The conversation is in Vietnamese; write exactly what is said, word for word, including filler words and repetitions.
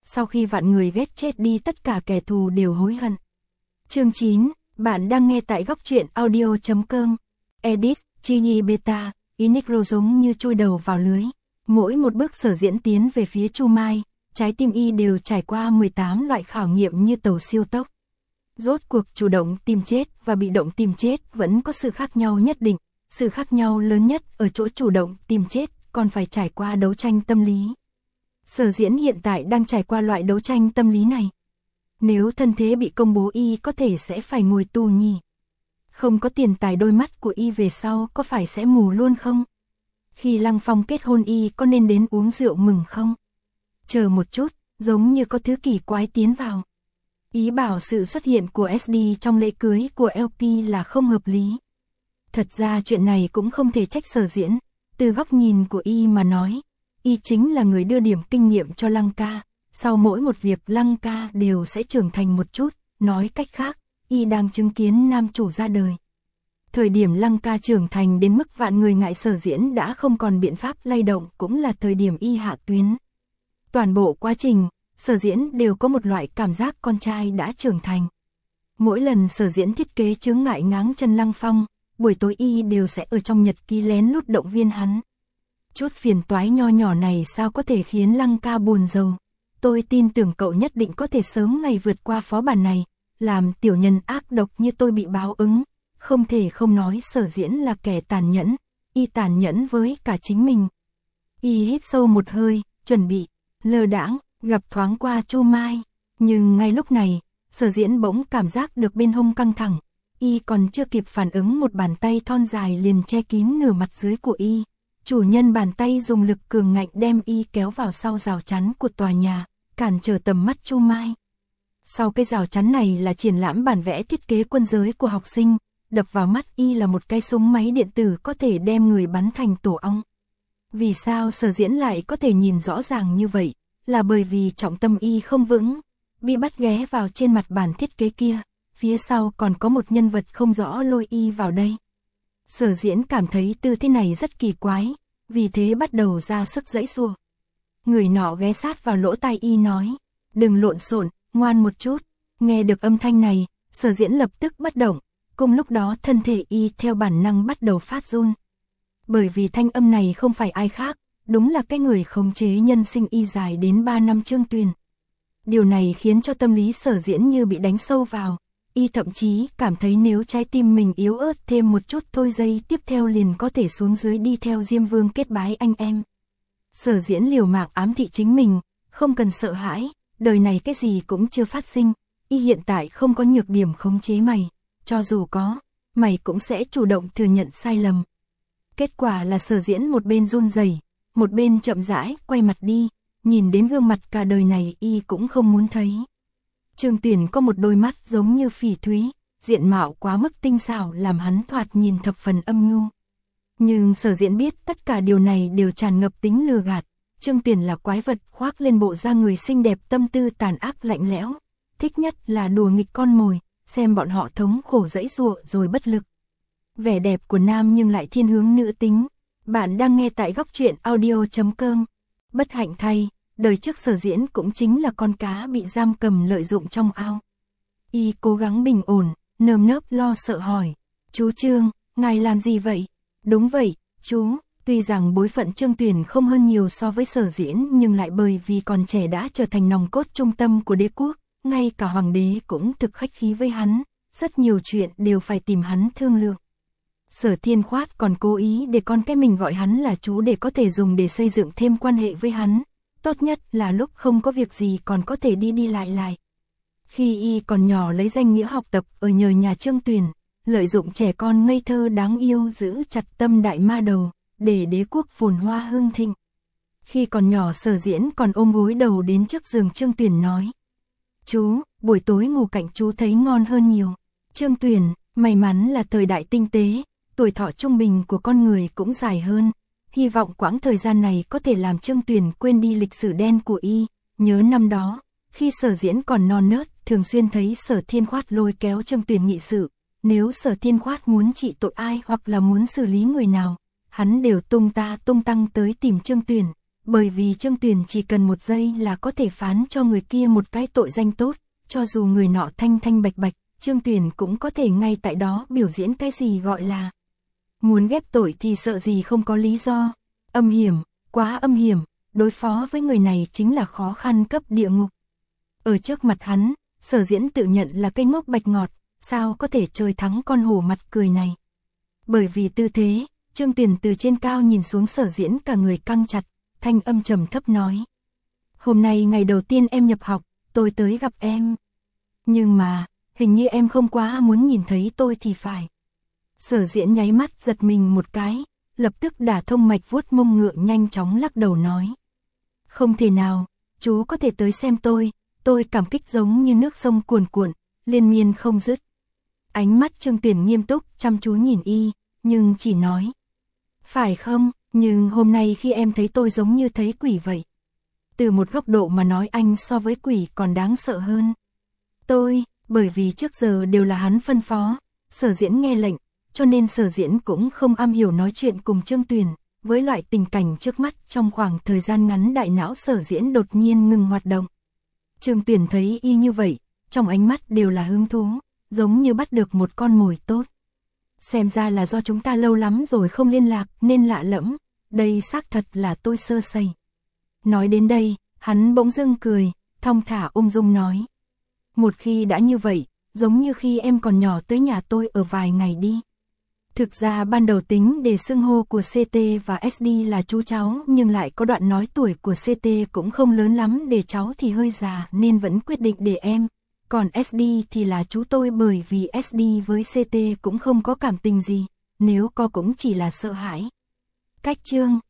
sau khi vạn người ghét chết đi tất cả kẻ thù đều hối hận. Chương chín, bạn đang nghe tại góc truyện audio chấm com. Edit, Chi Nhi Beta, Inigro giống như chui đầu vào lưới. Mỗi một bước Sở Diễn tiến về phía Chu Mai, trái tim y đều trải qua mười tám loại khảo nghiệm như tàu siêu tốc. Rốt cuộc chủ động tìm chết và bị động tìm chết vẫn có sự khác nhau nhất định. Sự khác nhau lớn nhất ở chỗ chủ động tìm chết còn phải trải qua đấu tranh tâm lý. Sở Diễn hiện tại đang trải qua loại đấu tranh tâm lý này. Nếu thân thế bị công bố y có thể sẽ phải ngồi tù nhỉ. Không có tiền tài đôi mắt của y về sau có phải sẽ mù luôn không? Khi Lăng Phong kết hôn y có nên đến uống rượu mừng không? Chờ một chút, giống như có thứ kỳ quái tiến vào. Ý bảo sự xuất hiện của ét đê trong lễ cưới của lờ pê là không hợp lý. Thật ra chuyện này cũng không thể trách Sở Diễn, từ góc nhìn của y mà nói, y chính là người đưa điểm kinh nghiệm cho Lăng ca, sau mỗi một việc Lăng ca đều sẽ trưởng thành một chút, nói cách khác, y đang chứng kiến nam chủ ra đời. Thời điểm Lăng ca trưởng thành đến mức vạn người ngại Sở Diễn đã không còn biện pháp lay động cũng là thời điểm y hạ tuyến. Toàn bộ quá trình, Sở Diễn đều có một loại cảm giác con trai đã trưởng thành. Mỗi lần Sở Diễn thiết kế chướng ngại ngáng chân Lăng Phong, buổi tối y đều sẽ ở trong nhật ký lén lút động viên hắn. Chút phiền toái nho nhỏ này sao có thể khiến Lăng ca buồn rầu. Tôi tin tưởng cậu nhất định có thể sớm ngày vượt qua phó bản này, làm tiểu nhân ác độc như tôi bị báo ứng. Không thể không nói Sở Diễn là kẻ tàn nhẫn, y tàn nhẫn với cả chính mình. Y hít sâu một hơi, chuẩn bị, lơ đãng, gặp thoáng qua Chu Mai. Nhưng ngay lúc này, Sở Diễn bỗng cảm giác được bên hông căng thẳng. Y còn chưa kịp phản ứng một bàn tay thon dài liền che kín nửa mặt dưới của y. Chủ nhân bàn tay dùng lực cường ngạnh đem y kéo vào sau rào chắn của tòa nhà, cản trở tầm mắt Chu Mai. Sau cái rào chắn này là triển lãm bản vẽ thiết kế quân giới của học sinh, đập vào mắt y là một cái súng máy điện tử có thể đem người bắn thành tổ ong. Vì sao Sở Diễn lại có thể nhìn rõ ràng như vậy? Là bởi vì trọng tâm y không vững, bị bắt ghé vào trên mặt bản thiết kế kia, phía sau còn có một nhân vật không rõ lôi y vào đây. Sở Diễn cảm thấy tư thế này rất kỳ quái, vì thế bắt đầu ra sức giãy giụa. Người nọ ghé sát vào lỗ tai y nói, đừng lộn xộn, ngoan một chút. Nghe được âm thanh này, Sở Diễn lập tức bất động, cùng lúc đó thân thể y theo bản năng bắt đầu phát run. Bởi vì thanh âm này không phải ai khác, đúng là cái người khống chế nhân sinh y dài đến ba năm Trương Tuyền. Điều này khiến cho tâm lý Sở Diễn như bị đánh sâu vào, y thậm chí cảm thấy nếu trái tim mình yếu ớt thêm một chút thôi giây tiếp theo liền có thể xuống dưới đi theo Diêm Vương kết bái anh em. Sở Diễn liều mạng ám thị chính mình, không cần sợ hãi, đời này cái gì cũng chưa phát sinh, y hiện tại không có nhược điểm khống chế mày, cho dù có, mày cũng sẽ chủ động thừa nhận sai lầm. Kết quả là Sở Diễn một bên run rẩy, một bên chậm rãi quay mặt đi, nhìn đến gương mặt cả đời này y cũng không muốn thấy. Trương Tuyền có một đôi mắt giống như phỉ thúy, diện mạo quá mức tinh xảo làm hắn thoạt nhìn thập phần âm nhu. Nhưng Sở Diễn biết tất cả điều này đều tràn ngập tính lừa gạt. Trương Tuyền là quái vật khoác lên bộ da người xinh đẹp tâm tư tàn ác lạnh lẽo, thích nhất là đùa nghịch con mồi, xem bọn họ thống khổ giãy giụa rồi bất lực. Vẻ đẹp của nam nhưng lại thiên hướng nữ tính. Bạn đang nghe tại góc truyện audio chấm com. Bất hạnh thay, đời trước Sở Diễn cũng chính là con cá bị giam cầm lợi dụng trong ao. Y cố gắng bình ổn, nơm nớp lo sợ hỏi, chú Trương, ngài làm gì vậy? Đúng vậy, chú. Tuy rằng bối phận Trương Tuyền không hơn nhiều so với Sở Diễn nhưng lại bởi vì còn trẻ đã trở thành nòng cốt trung tâm của đế quốc, ngay cả hoàng đế cũng thực khách khí với hắn, rất nhiều chuyện đều phải tìm hắn thương lượng. Sở Thiên Khoát còn cố ý để con cái mình gọi hắn là chú để có thể dùng để xây dựng thêm quan hệ với hắn, tốt nhất là lúc không có việc gì còn có thể đi đi lại lại. Khi y còn nhỏ lấy danh nghĩa học tập ở nhờ nhà Trương Tuyền, lợi dụng trẻ con ngây thơ đáng yêu giữ chặt tâm đại ma đầu, để đế quốc phồn hoa hưng thịnh. Khi còn nhỏ Sở Diễn còn ôm gối đầu đến trước giường Trương Tuyền nói, chú, buổi tối ngủ cạnh chú thấy ngon hơn nhiều. Trương Tuyền, may mắn là thời đại tinh tế, tuổi thọ trung bình của con người cũng dài hơn, hy vọng quãng thời gian này có thể làm Trương Tuyền quên đi lịch sử đen của y. Nhớ năm đó, khi Sở Diễn còn non nớt, thường xuyên thấy Sở Thiên Khoát lôi kéo Trương Tuyền nghị sự, nếu Sở Thiên Khoát muốn trị tội ai hoặc là muốn xử lý người nào, hắn đều tung ta tung tăng tới tìm Trương Tuyền, bởi vì Trương Tuyền chỉ cần một giây là có thể phán cho người kia một cái tội danh tốt, cho dù người nọ thanh thanh bạch bạch, Trương Tuyền cũng có thể ngay tại đó biểu diễn cái gì gọi là muốn ghép tội thì sợ gì không có lý do. Âm hiểm, quá âm hiểm, đối phó với người này chính là khó khăn cấp địa ngục. Ở trước mặt hắn, Sở Diễn tự nhận là cây ngốc bạch ngọt, sao có thể chơi thắng con hổ mặt cười này. Bởi vì tư thế, Trương Tuyền từ trên cao nhìn xuống Sở Diễn cả người căng chặt, thanh âm trầm thấp nói. Hôm nay ngày đầu tiên em nhập học, tôi tới gặp em. Nhưng mà, hình như em không quá muốn nhìn thấy tôi thì phải. Sở Diễn nháy mắt giật mình một cái, lập tức đả thông mạch vuốt mông ngựa nhanh chóng lắc đầu nói. Không thể nào, chú có thể tới xem tôi, tôi cảm kích giống như nước sông cuồn cuộn, liên miên không dứt. Ánh mắt Trương Tuyền nghiêm túc chăm chú nhìn y, nhưng chỉ nói. Phải không, nhưng hôm nay khi em thấy tôi giống như thấy quỷ vậy. Từ một góc độ mà nói anh so với quỷ còn đáng sợ hơn. Tôi, bởi vì trước giờ đều là hắn phân phó, Sở Diễn nghe lệnh, cho nên Sở Diễn cũng không am hiểu nói chuyện cùng Trương Tuyền. Với loại tình cảnh trước mắt trong khoảng thời gian ngắn đại não Sở Diễn đột nhiên ngừng hoạt động. Trương Tuyền thấy y như vậy, trong ánh mắt đều là hứng thú, giống như bắt được một con mồi tốt. Xem ra là do chúng ta lâu lắm rồi không liên lạc nên lạ lẫm, đây xác thật là tôi sơ sẩy. Nói đến đây, hắn bỗng dưng cười, thong thả ung dung nói. Một khi đã như vậy, giống như khi em còn nhỏ tới nhà tôi ở vài ngày đi. Thực ra ban đầu tính để xưng hô của xê tê và ét đê là chú cháu, nhưng lại có đoạn nói tuổi của xê tê cũng không lớn lắm, để cháu thì hơi già nên vẫn quyết định để em. Còn ét đê thì là chú tôi, bởi vì ét đê với xê tê cũng không có cảm tình gì, nếu có cũng chỉ là sợ hãi. Cách Trương